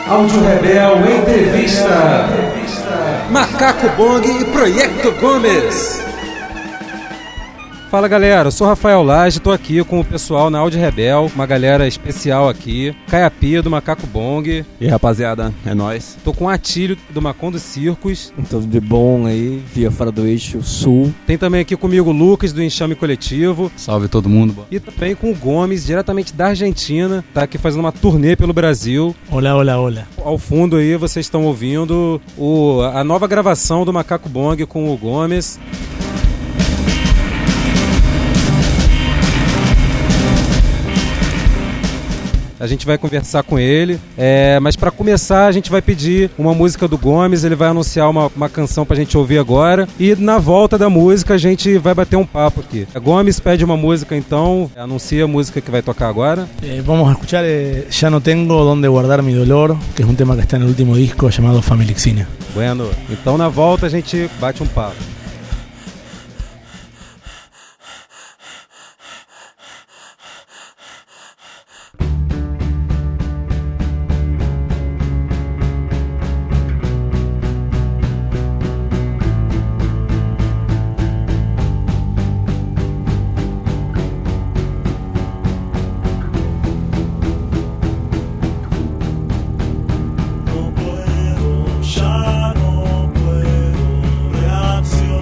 Áudio Rebel Entrevista. Macaco Bong e Projeto Gomes. Fala galera, eu sou Rafael Lage, tô aqui com o pessoal na Áudio Rebel, uma galera especial aqui, Caiapia do Macaco Bong. E aí rapaziada, é nóis. Tô com o Atílio do Macondo Circos. Tudo de bom aí, via fora do eixo sul. Tem também aqui comigo o Lucas do Enxame Coletivo. Salve todo mundo. E também com o Gomes, diretamente da Argentina, tá aqui fazendo uma turnê pelo Brasil. Olá, olá, olá. Ao fundo aí vocês estão ouvindo a nova gravação do Macaco Bong com o Gomes. A gente vai conversar com ele, mas para começar a gente vai pedir uma música do Gomes, ele vai anunciar uma canção pra gente ouvir agora e na volta da música a gente vai bater um papo aqui. A Gomes pede uma música então, anuncia a música que vai tocar agora. Vamos a escuchar Ya no tengo donde guardar mi dolor, que es un tema que está en el último disco llamado Familixina. Bueno, então na volta a gente bate um papo. Ya no puedo reaccionar.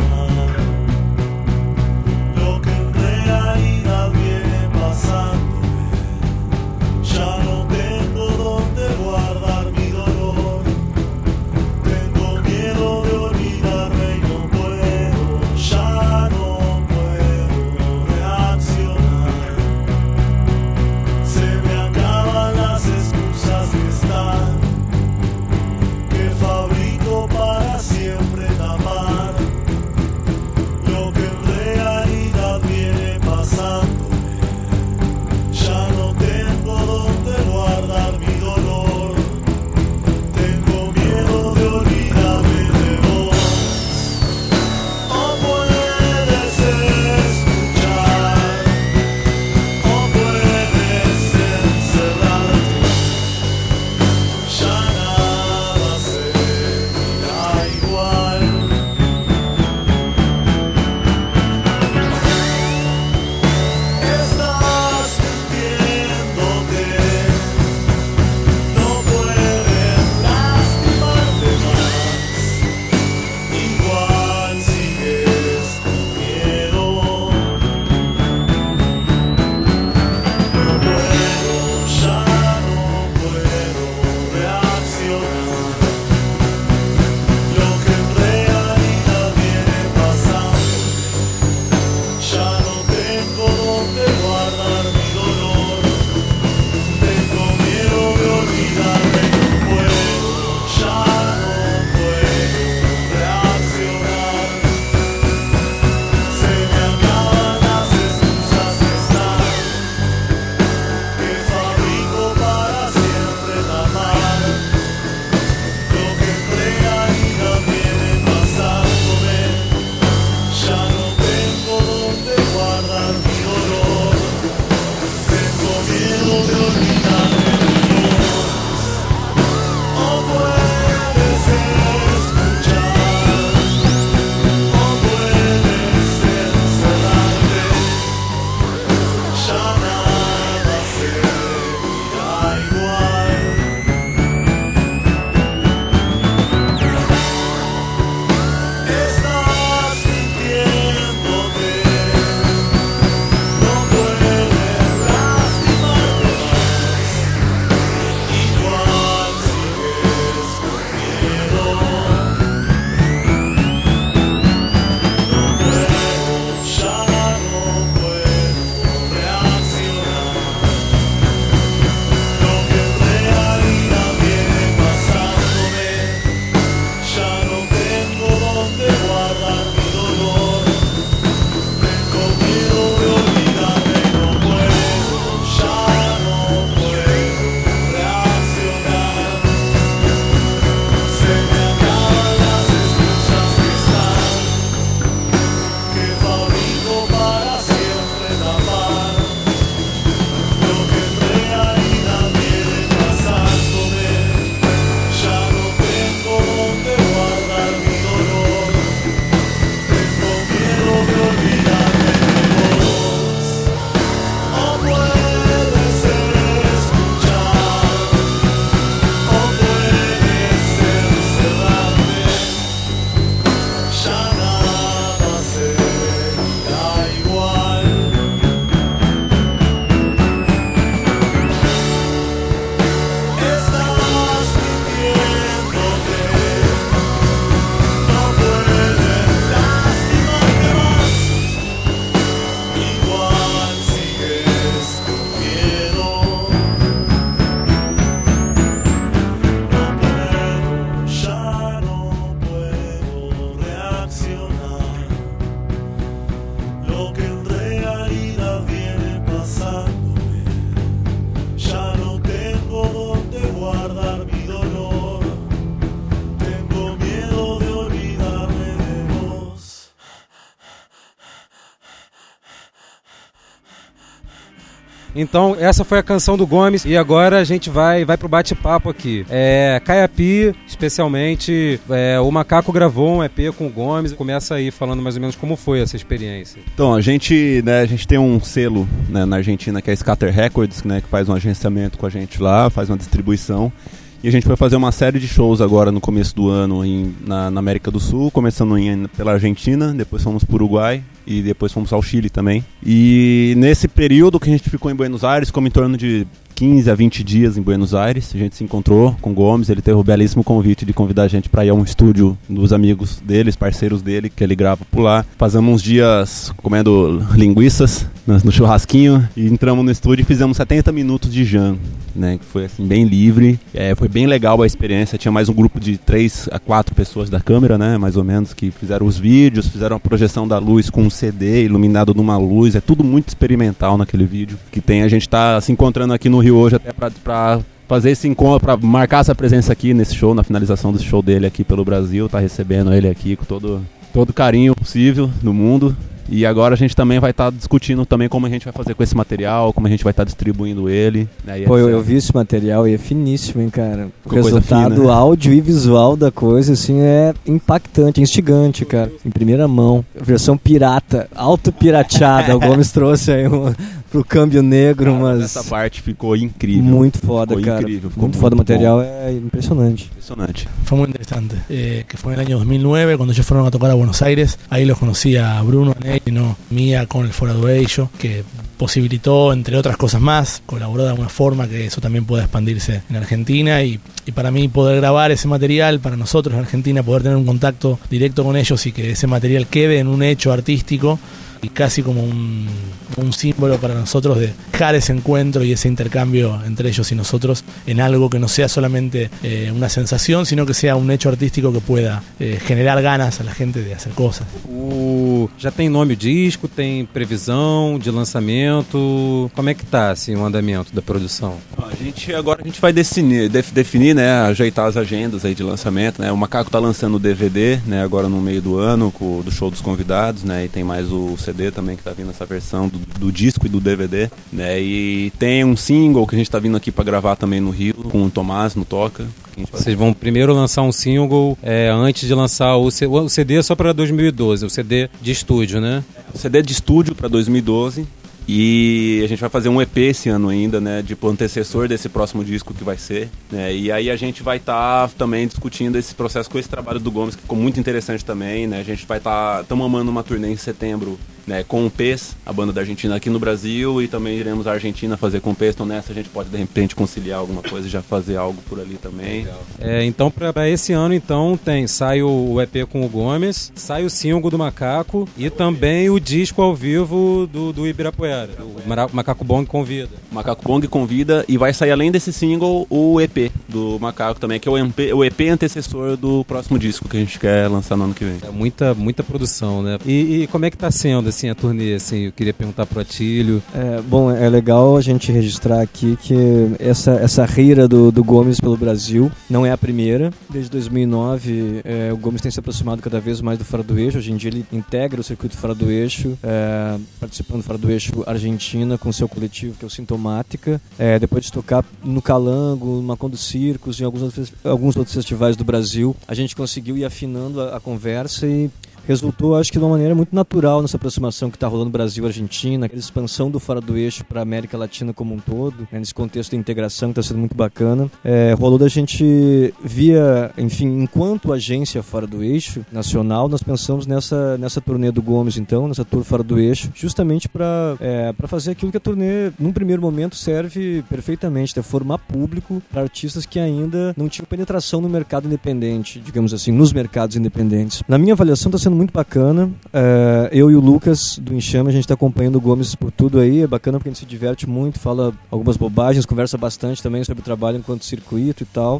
Então, essa foi a canção do Gomes e agora a gente vai pro bate-papo aqui. Caiapi, especialmente, o Macaco gravou um EP com o Gomes. Começa aí falando mais ou menos como foi essa experiência. Então, a gente tem um selo, né, na Argentina que é a Scatter Records, né, que faz um agenciamento com a gente lá, faz uma distribuição. E a gente foi fazer uma série de shows agora no começo do ano na América do Sul, começando pela Argentina, depois fomos para o Uruguai e depois fomos ao Chile também. E nesse período que a gente ficou em Buenos Aires, ficou em torno de 15 a 20 dias em Buenos Aires, a gente se encontrou com o Gomes, ele teve o belíssimo convite de convidar a gente para ir a um estúdio dos amigos deles, parceiros dele, que ele grava por lá. Fazemos uns dias comendo linguiças no churrasquinho e entramos no estúdio e fizemos 70 minutos de jam, né, que foi assim bem livre, foi bem legal a experiência. Tinha mais um grupo de 3 a 4 pessoas da câmera, né, mais ou menos, que fizeram os vídeos, fizeram a projeção da luz com um CD iluminado numa luz, é tudo muito experimental naquele vídeo, que a gente tá se encontrando aqui no Rio hoje até pra fazer esse encontro, pra marcar essa presença aqui nesse show, na finalização desse show dele aqui pelo Brasil, tá recebendo ele aqui com todo carinho possível do mundo. E agora a gente também vai estar discutindo também como a gente vai fazer com esse material, como a gente vai estar distribuindo ele, né? Pô, eu vi esse material e é finíssimo, hein, cara. O Ficou resultado fina, né? áudio e visual da coisa, assim, é impactante, instigante, cara. Em primeira mão. Versão pirata, auto-pirateada. O Gomes trouxe aí pro câmbio negro, cara, mas... essa parte ficou incrível. Muito foda, ficou cara. Incrível, ficou muito foda o material, bom. é impressionante. Impressionante. Fue muy interesante, que fue en el año 2009 cuando ellos fueron a tocar a Buenos Aires. Ahí los conocí a Bruno, a Ney, no, Mía con el Fora do Eixo, que posibilitó, entre otras cosas más, colaboró de alguna forma que eso también pueda expandirse en Argentina y para mí poder grabar ese material, para nosotros en Argentina poder tener un contacto directo con ellos y que ese material quede en un hecho artístico y casi como un símbolo para nosotros de dejar ese encuentro y ese intercambio entre ellos y nosotros en algo que no sea solamente una sensación, sino que sea un hecho artístico que pueda generar ganas a la gente de hacer cosas. Já tem nome o disco, tem previsão de lançamento, como é que tá assim, o andamento da produção? Agora a gente vai definir, né, ajeitar as agendas aí de lançamento, né? O Macaco tá lançando o DVD, né, agora no meio do ano, do show dos convidados, né, e tem mais o CD também que tá vindo essa versão do disco e do DVD, né, e tem um single que a gente tá vindo aqui pra gravar também no Rio, com o Tomás no Toca. Vocês vão primeiro lançar um single antes de lançar o CD só para 2012, o CD de estúdio, né? O CD de estúdio para 2012 e a gente vai fazer um EP esse ano ainda, né, de antecessor desse próximo disco que vai ser, né, e aí a gente vai estar também discutindo esse processo com esse trabalho do Gomes, que ficou muito interessante também, né, a gente vai estamos amando uma turnê em setembro, né, com o PES, a banda da Argentina aqui no Brasil, e também iremos à Argentina fazer com o PES, então nessa a gente pode de repente conciliar alguma coisa e já fazer algo por ali também. Então para esse ano então sai o EP com o Gomes, sai o single do Macaco e também o disco ao vivo do Ibirapuera, o Macaco Bong Convida. O Macaco Bong Convida, e vai sair além desse single o EP do Macaco também, que é o EP antecessor do próximo disco que a gente quer lançar no ano que vem. É muita produção, né? E como é que tá sendo assim a turnê, assim? Eu queria perguntar pro Atílio. Bom, é legal a gente registrar aqui que essa rira do Gomes pelo Brasil não é a primeira. Desde 2009 o Gomes tem se aproximado cada vez mais do Fora do Eixo. Hoje em dia ele integra o circuito Fora do Eixo, participando do Fora do Eixo Argentina com seu coletivo que é o Sintomática. Depois de tocar no Calango, no Macon dos Circos e em alguns outros festivais do Brasil, a gente conseguiu ir afinando a conversa e resultou, acho que de uma maneira muito natural nessa aproximação que está rolando Brasil-Argentina, aquela expansão do Fora do Eixo para a América Latina como um todo, né, nesse contexto de integração que está sendo muito bacana. Rolou da gente enquanto agência Fora do Eixo nacional, nós pensamos nessa turnê do Gomes, então, nessa tour Fora do Eixo, justamente para fazer aquilo que a turnê, num primeiro momento, serve perfeitamente, formar público para artistas que ainda não tinham penetração no mercado independente, digamos assim, nos mercados independentes. Na minha avaliação, está sendo muito bacana. Eu e o Lucas do Enxame, a gente está acompanhando o Gomes por tudo aí. É bacana porque a gente se diverte muito, fala algumas bobagens, conversa bastante também sobre o trabalho enquanto circuito e tal.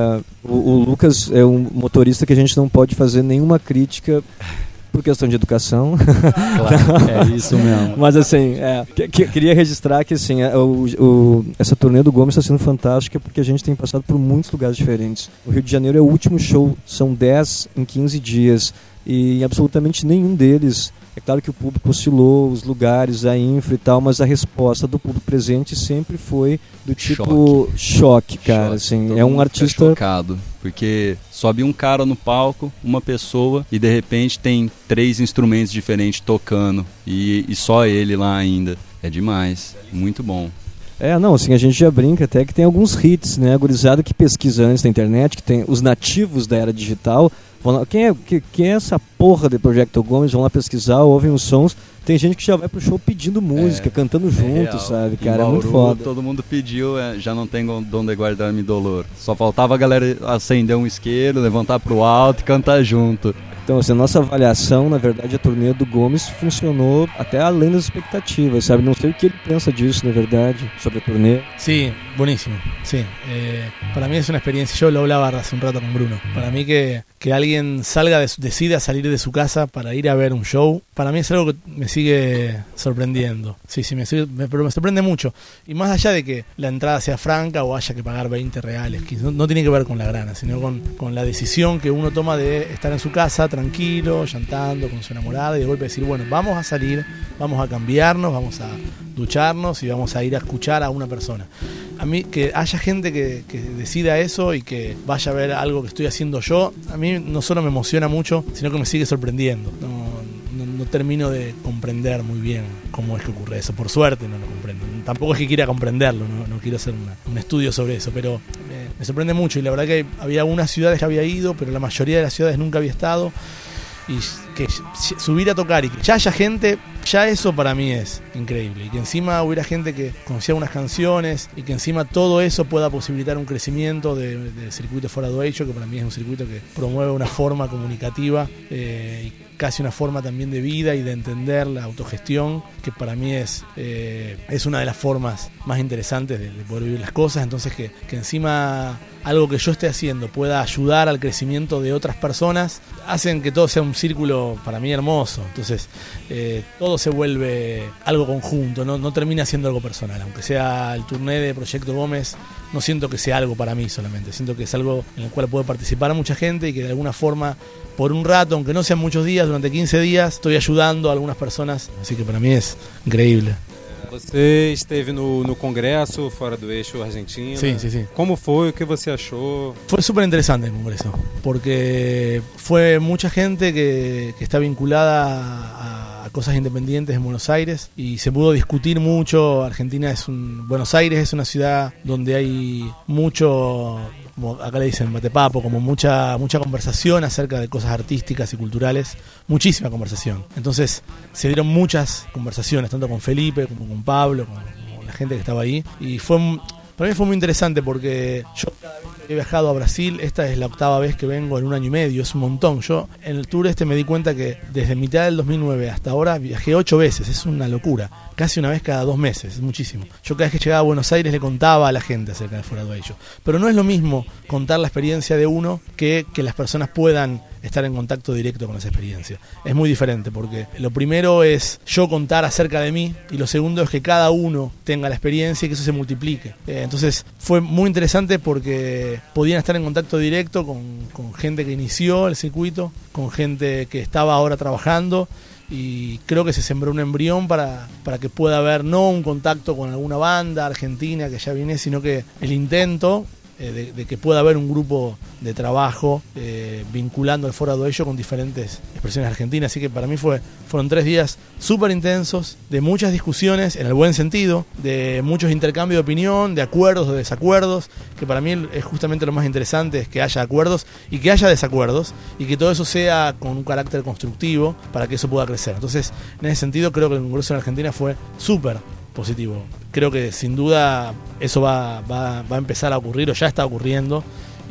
O Lucas é um motorista que a gente não pode fazer nenhuma crítica por questão de educação. Claro, é isso mesmo. Mas assim, queria registrar que assim, essa turnê do Gomes está sendo fantástica porque a gente tem passado por muitos lugares diferentes. O Rio de Janeiro é o último show, são 10 em 15 dias. E em absolutamente nenhum deles É claro que o público oscilou, os lugares, a infra e tal, mas a resposta do público presente sempre foi do tipo choque, cara. Assim, Todo é um mundo fica artista chocado, porque sobe um cara no palco, uma pessoa, e de repente tem 3 instrumentos diferentes tocando, e só ele lá ainda. É demais, muito bom. Não, assim, a gente já brinca até que tem alguns hits, né? A gurizada que pesquisa antes na internet, que tem os nativos da era digital, vão lá, quem é essa porra de Projecto Gomes? Vão lá pesquisar, ouvem os sons. Tem gente que já vai pro show pedindo música, cantando junto, sabe, cara? Em Bauru, é muito foda. Todo mundo pediu, já não tem onde guardar mi dolor. Só faltava a galera acender um isqueiro, levantar pro alto e cantar junto. Então, assim, a nossa avaliação, na verdade, a turnê do Gomes funcionou até além das expectativas, sabe? Não sei o que ele pensa disso, na verdade, sobre a turnê. Sí, buenísimo. Sí, para mí es una experiencia. Yo lo hablaba hace un rato con Bruno. Para mí que alguien decida salir de su casa para ir a ver un show, para mí es algo que me sigue sorprendiendo. Sí, pero me sorprende mucho. Y más allá de que la entrada sea franca o haya que pagar 20 reales, que no tiene que ver con la grana, sino con la decisión que uno toma de estar en su casa tranquilo, llantando con su enamorada, y de golpe decir, bueno, vamos a salir, vamos a cambiarnos, vamos a ducharnos y vamos a ir a escuchar a una persona. A mí, que haya gente que decida eso y que vaya a ver algo que estoy haciendo yo, a mí no solo me emociona mucho, sino que me sigue sorprendiendo. No termino de comprender muy bien cómo es que ocurre eso. Por suerte no lo comprendo. Tampoco es que quiera comprenderlo, no quiero hacer un estudio sobre eso, pero me sorprende mucho. Y la verdad que había algunas ciudades que había ido, pero la mayoría de las ciudades nunca había estado. Y que subir a tocar y que ya haya gente, ya eso para mí es increíble. Y que encima hubiera gente que conocía unas canciones y que encima todo eso pueda posibilitar un crecimiento del circuito Fora do Eixo, que para mí es un circuito que promueve una forma comunicativa y casi una forma también de vida y de entender la autogestión, que para mí es una de las formas más interesantes de poder vivir las cosas. Entonces que encima algo que yo esté haciendo pueda ayudar al crecimiento de otras personas, hacen que todo sea un círculo para mí hermoso. Entonces todo se vuelve algo conjunto, no termina siendo algo personal. Aunque sea el turné de Proyecto Gómez, no siento que sea algo para mí solamente, siento que es algo en el cual puede participar mucha gente y que de alguna forma, por un rato, aunque no sean muchos días, durante 15 días, estoy ayudando a algunas personas, así que para mí es increíble. Você esteve no Congresso Fora do Eixo Argentina. Sí. Como foi? O que você achou? Fue súper interesante el Congreso, porque fue mucha gente que está vinculada a cosas independientes en Buenos Aires y se pudo discutir mucho. Buenos Aires es una ciudad donde hay mucho, como acá le dicen batepapo, como mucha conversación acerca de cosas artísticas y culturales, muchísima conversación. Entonces se dieron muchas conversaciones, tanto con Felipe como con Pablo, con la gente que estaba ahí, y para mí fue muy interesante porque yo cada vez que he viajado a Brasil, esta es la 8ª vez que vengo en un año y medio, es un montón. Yo en el tour me di cuenta que desde mitad del 2009 hasta ahora viajé 8 veces, es una locura, casi una vez cada 2 meses, es muchísimo. Yo cada vez que llegaba a Buenos Aires le contaba a la gente acerca de Fora do Eixo, pero no es lo mismo contar la experiencia de uno que las personas puedan estar en contacto directo con esa experiencia. Es muy diferente porque lo primero es yo contar acerca de mí y lo segundo es que cada uno tenga la experiencia y que eso se multiplique. Entonces fue muy interesante porque podían estar en contacto directo con gente que inició el circuito, con gente que estaba ahora trabajando, y creo que se sembró un embrión para que pueda haber no un contacto con alguna banda argentina que ya viene, sino que el intento de que pueda haber un grupo de trabajo vinculando el Fora do Eixo con diferentes expresiones argentinas. Así que para mí fueron 3 días súper intensos, de muchas discusiones en el buen sentido, de muchos intercambios de opinión, de acuerdos, de desacuerdos, que para mí es justamente lo más interesante, es que haya acuerdos y que haya desacuerdos y que todo eso sea con un carácter constructivo para que eso pueda crecer. Entonces, en ese sentido creo que el Congreso en Argentina fue súper positivo. Creo que sin duda eso va a empezar a ocurrir, o ya está ocurriendo,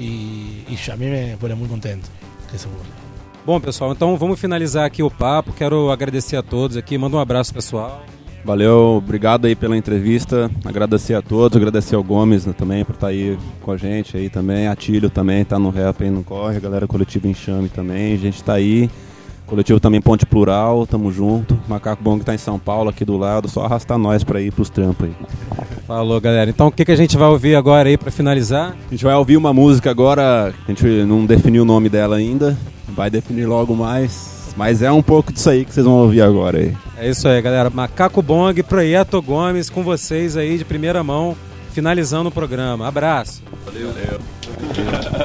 y a mí me pone muy contento que eso ocurra. Bom, pessoal, então vamos finalizar aqui o papo. Quero agradecer a todos aqui, manda um abraço, pessoal. Valeu, obrigado aí pela entrevista, agradecer a todos, agradecer ao Gomes, né, também por estar aí com a gente aí também, a Tílio também tá no rap aí no corre, a galera Coletivo Enxame também, a gente tá aí. Coletivo também Ponte Plural, tamo junto. Macaco Bom que tá em São Paulo, aqui do lado, só arrastar nós pra ir pros trampos aí. Falou, galera. Então o que a gente vai ouvir agora aí pra finalizar? A gente vai ouvir uma música agora, a gente não definiu o nome dela ainda, vai definir logo mais. Mas é um pouco disso aí que vocês vão ouvir agora aí. É isso aí, galera. Macaco Bong, Projeto Gomes, com vocês aí de primeira mão, finalizando o programa. Abraço. Valeu.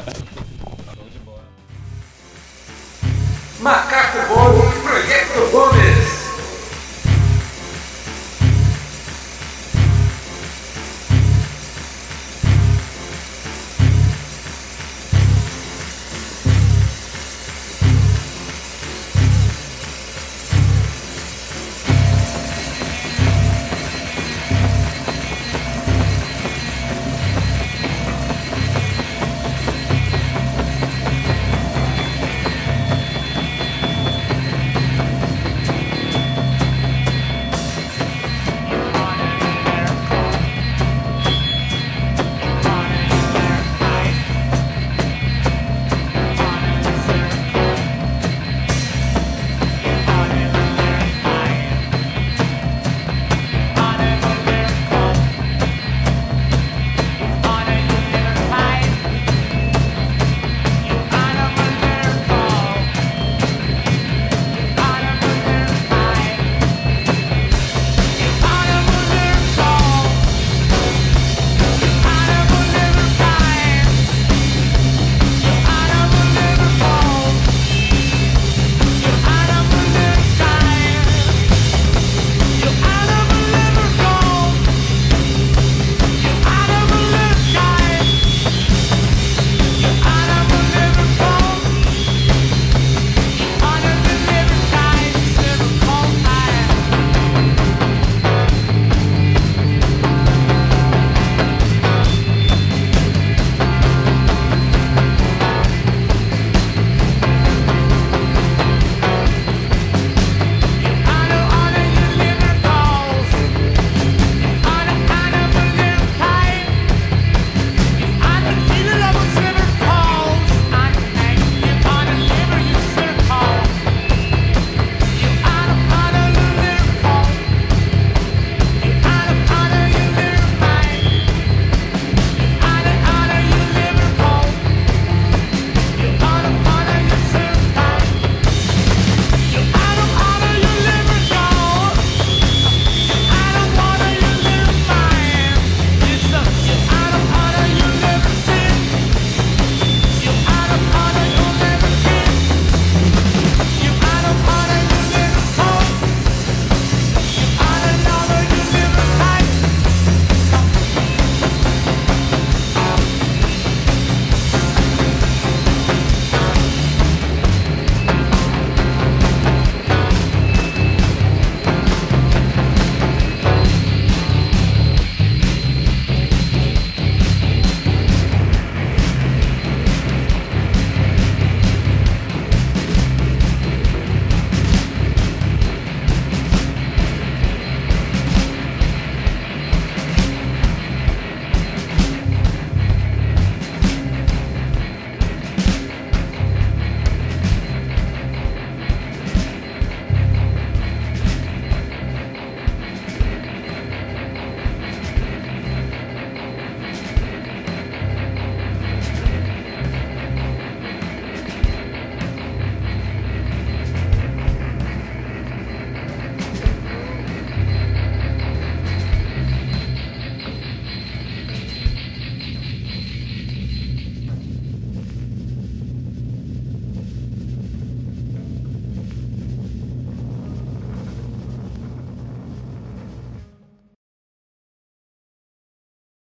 Macaco Bong, Projeto Gomes.